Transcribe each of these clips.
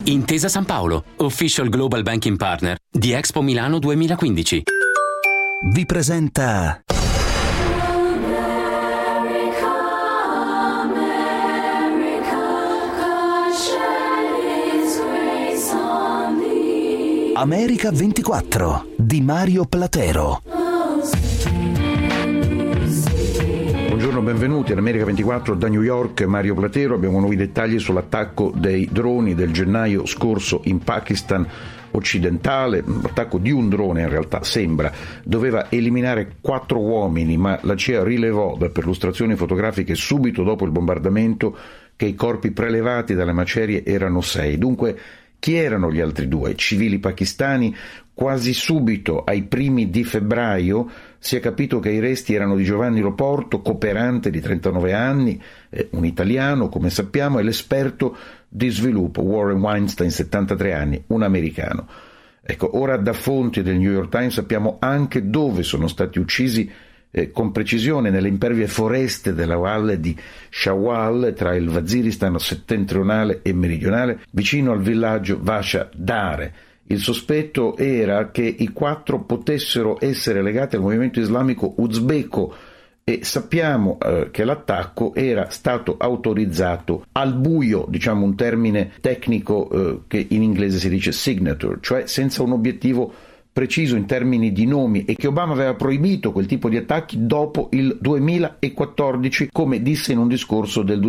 Intesa San Paolo, Official Global Banking Partner di Expo Milano 2015. Vi presenta America 24 di Mario Platero. Buongiorno, benvenuti all'America 24 da New York, Mario Platero. Abbiamo nuovi dettagli sull'attacco dei droni del gennaio scorso in Pakistan occidentale. L'attacco di un drone, in realtà sembra, doveva eliminare 4 uomini, ma la CIA rilevò da perlustrazioni fotografiche subito dopo il bombardamento che i corpi prelevati dalle macerie erano 6. Dunque, chi erano gli altri 2? Civili pakistani? Quasi subito, ai primi di febbraio, si è capito che i resti erano di Giovanni Loporto, cooperante di 39 anni, un italiano, come sappiamo, e l'esperto di sviluppo Warren Weinstein, 73 anni, un americano. Ecco, ora da fonti del New York Times sappiamo anche dove sono stati uccisi con precisione, nelle impervie foreste della valle di Shawal, tra il Waziristan settentrionale e meridionale, vicino al villaggio Vasha Dare. Il sospetto era che i 4 potessero essere legati al movimento islamico uzbeko e sappiamo che l'attacco era stato autorizzato al buio, diciamo un termine tecnico che in inglese si dice signature, cioè senza un obiettivo preciso in termini di nomi, e che Obama aveva proibito quel tipo di attacchi dopo il 2014, come disse in un discorso del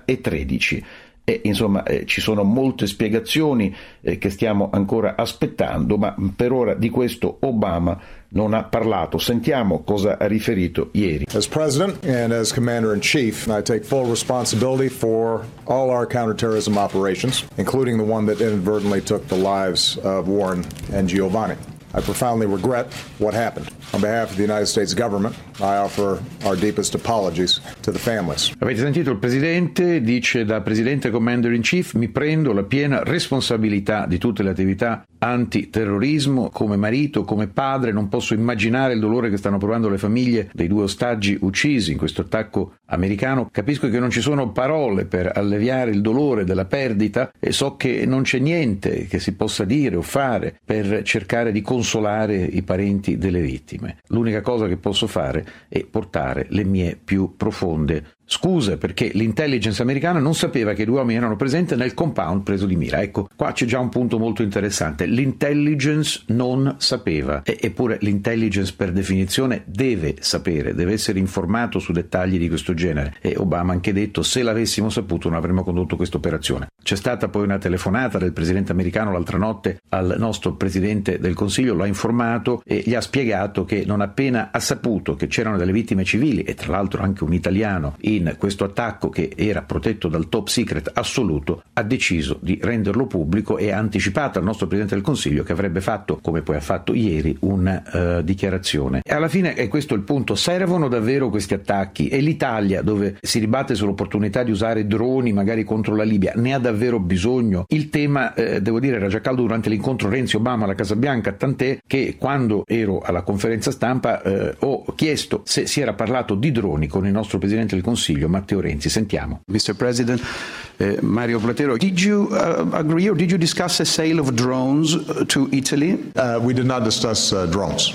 2013. E insomma ci sono molte spiegazioni che stiamo ancora aspettando, ma per ora di questo Obama non ha parlato. Sentiamo cosa ha riferito ieri. As President and as Commander-in-Chief, I take full responsibility for all our counterterrorism operations, including the one that inadvertently took the lives of Warren and Giovanni. I profoundly regret what happened. On behalf of the United States government, I offer our deepest apologies to the families. Avete sentito il Presidente? Dice: da Presidente Commander-in-Chief mi prendo la piena responsabilità di tutte le attività antiterrorismo. Come marito, come padre, non posso immaginare il dolore che stanno provando le famiglie dei 2 ostaggi uccisi in questo attacco americano. Capisco che non ci sono parole per alleviare il dolore della perdita e so che non c'è niente che si possa dire o fare per cercare di consolare i parenti delle vittime. L'unica cosa che posso fare è portare le mie più profonde scuse, perché l'intelligence americana non sapeva che i 2 uomini erano presenti nel compound preso di mira. Ecco, qua c'è già un punto molto interessante. L'intelligence non sapeva, eppure l'intelligence per definizione deve sapere, deve essere informato su dettagli di questo genere, e Obama ha anche detto: se l'avessimo saputo non avremmo condotto questa operazione. C'è stata poi una telefonata del presidente americano l'altra notte al nostro presidente del Consiglio, lo ha informato e gli ha spiegato che non appena ha saputo che c'erano delle vittime civili, e tra l'altro anche un italiano, in questo attacco che era protetto dal top secret assoluto, ha deciso di renderlo pubblico e ha anticipato al nostro Presidente del Consiglio che avrebbe fatto, come poi ha fatto ieri, una dichiarazione. E alla fine è questo il punto: servono davvero questi attacchi? E l'Italia, dove si dibatte sull'opportunità di usare droni magari contro la Libia, ne ha davvero bisogno? Il tema, devo dire, era già caldo durante l'incontro Renzi-Obama alla Casa Bianca, tant'è che quando ero alla conferenza stampa ho chiesto se si era parlato di droni con il nostro Presidente del Consiglio, Matteo Renzi. Sentiamo. Mr. President, Mario Platero, did you agree or did you discuss a sale of drones to Italy? We did not discuss drones.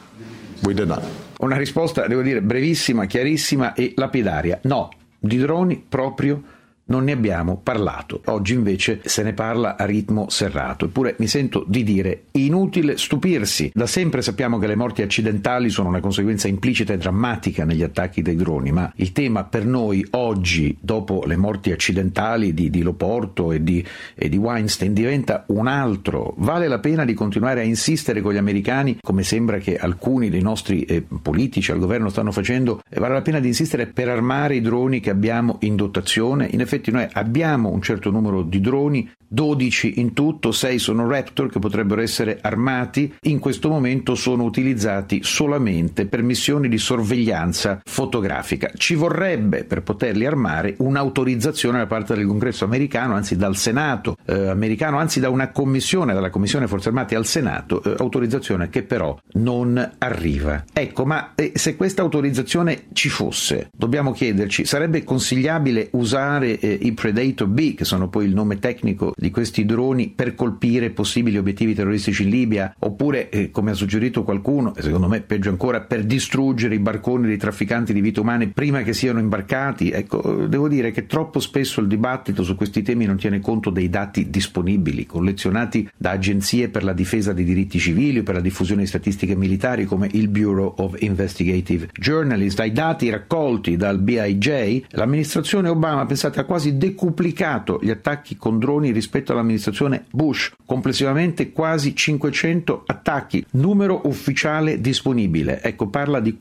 We did not. Una risposta, devo dire, brevissima, chiarissima e lapidaria. No, di droni proprio non ne abbiamo parlato. Oggi invece se ne parla a ritmo serrato. Eppure mi sento di dire: inutile stupirsi. Da sempre sappiamo che le morti accidentali sono una conseguenza implicita e drammatica negli attacchi dei droni, ma il tema per noi oggi, dopo le morti accidentali di Loporto e di Weinstein, diventa un altro. Vale la pena di continuare a insistere con gli americani, come sembra che alcuni dei nostri politici al governo stanno facendo? Vale la pena di insistere per armare i droni che abbiamo in dotazione? In effetti noi abbiamo un certo numero di droni, 12 in tutto, 6 sono Raptor che potrebbero essere armati. In questo momento sono utilizzati solamente per missioni di sorveglianza fotografica. Ci vorrebbe, per poterli armare, un'autorizzazione da parte del Congresso americano, anzi dal Senato americano, anzi da una commissione, dalla Commissione Forze Armate al Senato, autorizzazione che però non arriva. Ecco, ma se questa autorizzazione ci fosse, dobbiamo chiederci: sarebbe consigliabile usare i Predator B, che sono poi il nome tecnico di questi droni, per colpire possibili obiettivi terroristici in Libia, oppure, come ha suggerito qualcuno, e secondo me peggio ancora, per distruggere i barconi dei trafficanti di vite umane prima che siano imbarcati. Ecco, devo dire che troppo spesso il dibattito su questi temi non tiene conto dei dati disponibili, collezionati da agenzie per la difesa dei diritti civili o per la diffusione di statistiche militari come il Bureau of Investigative Journalism. Dai dati raccolti dal BIJ, l'amministrazione Obama, pensate, ha quasi decuplicato gli attacchi con droni rispetto all'amministrazione Bush, complessivamente quasi 500 attacchi, numero ufficiale disponibile. Ecco, parla di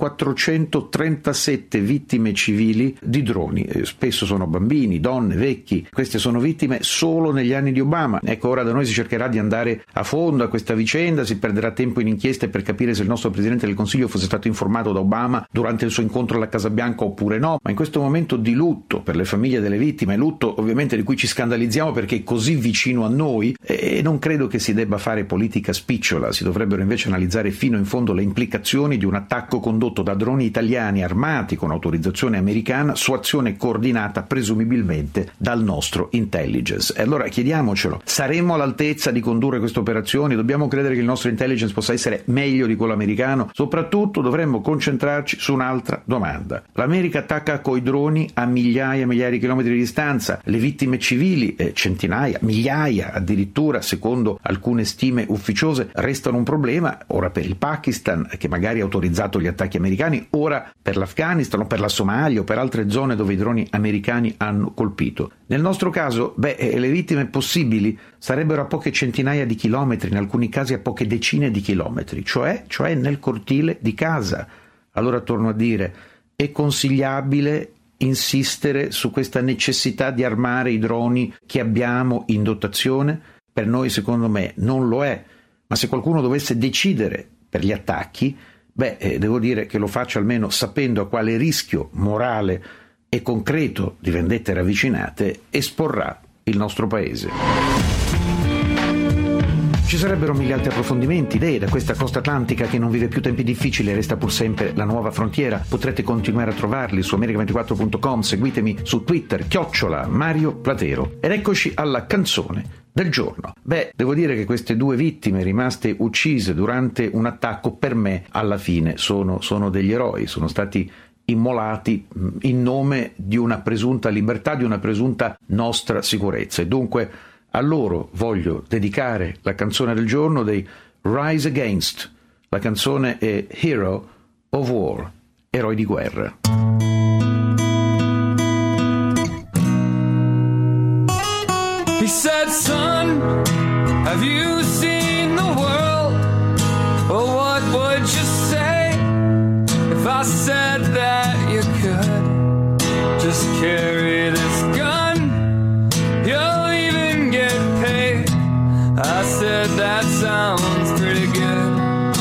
437 vittime civili di droni, spesso sono bambini, donne, vecchi. Queste sono vittime solo negli anni di Obama. Ecco, ora da noi si cercherà di andare a fondo a questa vicenda, si perderà tempo in inchieste per capire se il nostro Presidente del Consiglio fosse stato informato da Obama durante il suo incontro alla Casa Bianca oppure no, ma in questo momento di lutto per le famiglie delle vittime, lutto ovviamente di cui ci scandalizziamo perché è così vicino a noi, e non credo che si debba fare politica spicciola, si dovrebbero invece analizzare fino in fondo le implicazioni di un attacco condotto da droni italiani armati con autorizzazione americana su azione coordinata presumibilmente dal nostro intelligence. E allora chiediamocelo, saremo all'altezza di condurre queste operazioni? Dobbiamo credere che il nostro intelligence possa essere meglio di quello americano? Soprattutto dovremmo concentrarci su un'altra domanda. L'America attacca coi droni a migliaia e migliaia di chilometri di distanza, le vittime civili, centinaia, migliaia addirittura, secondo alcune stime ufficiose, restano un problema, ora per il Pakistan, che magari ha autorizzato gli attacchi americani, ora per l'Afghanistan o per la Somalia o per altre zone dove i droni americani hanno colpito. Nel nostro caso, le vittime possibili sarebbero a poche centinaia di chilometri, in alcuni casi a poche decine di chilometri, cioè nel cortile di casa. Allora torno a dire, è consigliabile insistere su questa necessità di armare i droni che abbiamo in dotazione? Per noi, secondo me, non lo è, ma se qualcuno dovesse decidere per gli attacchi, devo dire che lo faccia almeno sapendo a quale rischio morale e concreto di vendette ravvicinate esporrà il nostro paese. Ci sarebbero mille altri approfondimenti, idee da questa costa atlantica che non vive più tempi difficili e resta pur sempre la nuova frontiera. Potrete continuare a trovarli su America24.com, seguitemi su Twitter, @Mario Platero. Ed eccoci alla canzone del giorno. Devo dire che queste due vittime rimaste uccise durante un attacco, per me, alla fine, sono degli eroi, sono stati immolati in nome di una presunta libertà, di una presunta nostra sicurezza. E dunque a loro voglio dedicare la canzone del giorno dei Rise Against. La canzone è Hero of War, eroi di guerra. He said, son, have you seen the world? Or what would you say if I said that you could just carry this gun? You'll even get paid. I said, that sounds pretty good.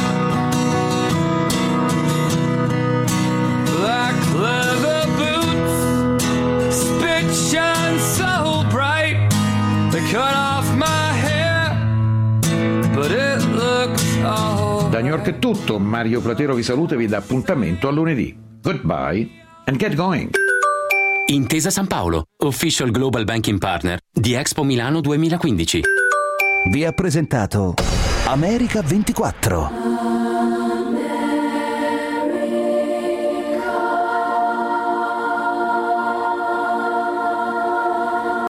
Black leather boots, spit shine so bright. They cut off my hair, but it looks all Da New York è tutto, Mario Platero vi saluta e vi dà appuntamento a lunedì. Goodbye and get going. Intesa San Paolo, official global banking partner di Expo Milano 2015. Vi ha presentato America 24.